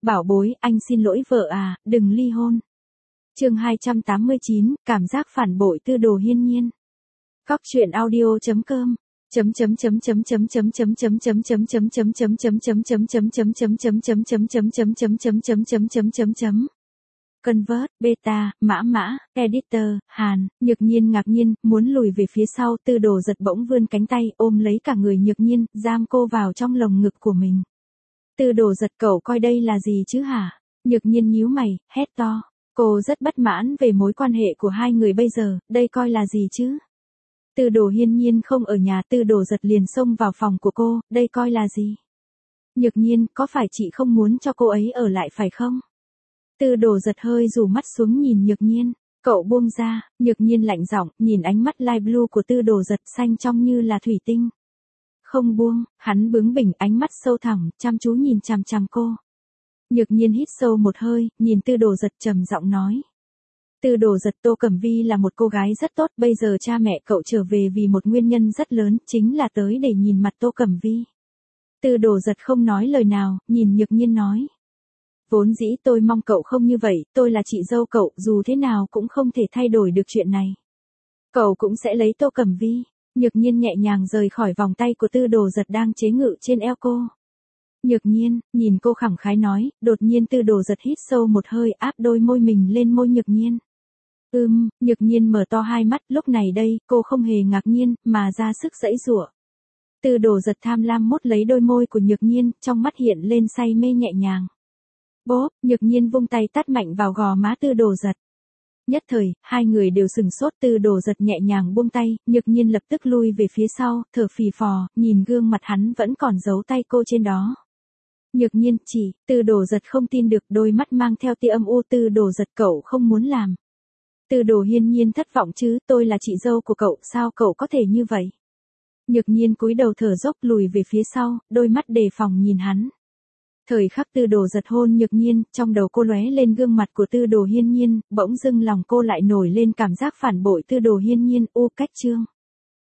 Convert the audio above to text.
bảo bối, anh xin lỗi vợ à, đừng ly hôn. Chương 289, cảm giác phản bội Tư Đồ Hiên Nhiên. Cóc truyện audio.com Convert, beta, mã, editor, Hàn, Nhược Nhiên ngạc nhiên, muốn lùi về phía sau, Tư Đồ giật bỗng vươn cánh tay, ôm lấy cả người Nhược Nhiên, giam cô vào trong lồng ngực của mình. Tư Đồ giật, cậu coi đây là gì chứ hả? Nhược Nhiên nhíu mày, hét to. Cô rất bất mãn về mối quan hệ của hai người bây giờ, đây coi là gì chứ? Tư Đồ Hiên Nhiên không ở nhà, Tư Đồ giật liền xông vào phòng của cô, đây coi là gì? Nhược Nhiên, có phải chị không muốn cho cô ấy ở lại phải không? Tư Đồ giật hơi rủ mắt xuống nhìn Nhược Nhiên, cậu buông ra. Nhược Nhiên lạnh giọng, nhìn ánh mắt light blue của Tư Đồ giật, xanh trong như là thủy tinh. Không buông, hắn bướng bỉnh, ánh mắt sâu thẳm, chăm chú nhìn chằm chằm cô. Nhược Nhiên hít sâu một hơi, nhìn Tư Đồ giật trầm giọng nói. Tư Đồ giật, Tô Cẩm Vi là một cô gái rất tốt, bây giờ cha mẹ cậu trở về vì một nguyên nhân rất lớn, chính là tới để nhìn mặt Tô Cẩm Vi. Tư Đồ giật không nói lời nào, nhìn Nhược Nhiên nói. Vốn dĩ tôi mong cậu không như vậy, tôi là chị dâu cậu, dù thế nào cũng không thể thay đổi được chuyện này. Cậu cũng sẽ lấy Tô Cẩm Vi. Nhược Nhiên nhẹ nhàng rời khỏi vòng tay của Tư Đồ giật đang chế ngự trên eo cô. Nhược Nhiên, nhìn cô khẳng khái nói, đột nhiên Tư Đồ giật hít sâu một hơi, áp đôi môi mình lên môi Nhược Nhiên. Nhược Nhiên mở to hai mắt, lúc này đây, cô không hề ngạc nhiên, mà ra sức giãy giụa. Tư Đồ giật tham lam mốt lấy đôi môi của Nhược Nhiên, trong mắt hiện lên say mê nhẹ nhàng. Bốp, Nhược Nhiên vung tay tát mạnh vào gò má Tư Đồ giật. Nhất thời, hai người đều sừng sốt, Tư Đồ giật nhẹ nhàng buông tay, Nhược Nhiên lập tức lui về phía sau, thở phì phò, nhìn gương mặt hắn vẫn còn giấu tay cô trên đó. Nhược Nhiên, Tư Đồ giật không tin được, đôi mắt mang theo tia âm u. Tư Đồ giật, cậu không muốn làm. Tư Đồ Hiên Nhiên thất vọng chứ, tôi là chị dâu của cậu, sao cậu có thể như vậy? Nhược Nhiên cúi đầu thở dốc lùi về phía sau, đôi mắt đề phòng nhìn hắn. Thời khắc Tư Đồ giật hôn Nhược Nhiên, trong đầu cô lóe lên gương mặt của Tư Đồ Hiên Nhiên, bỗng dưng lòng cô lại nổi lên cảm giác phản bội Tư Đồ Hiên Nhiên. Cách chương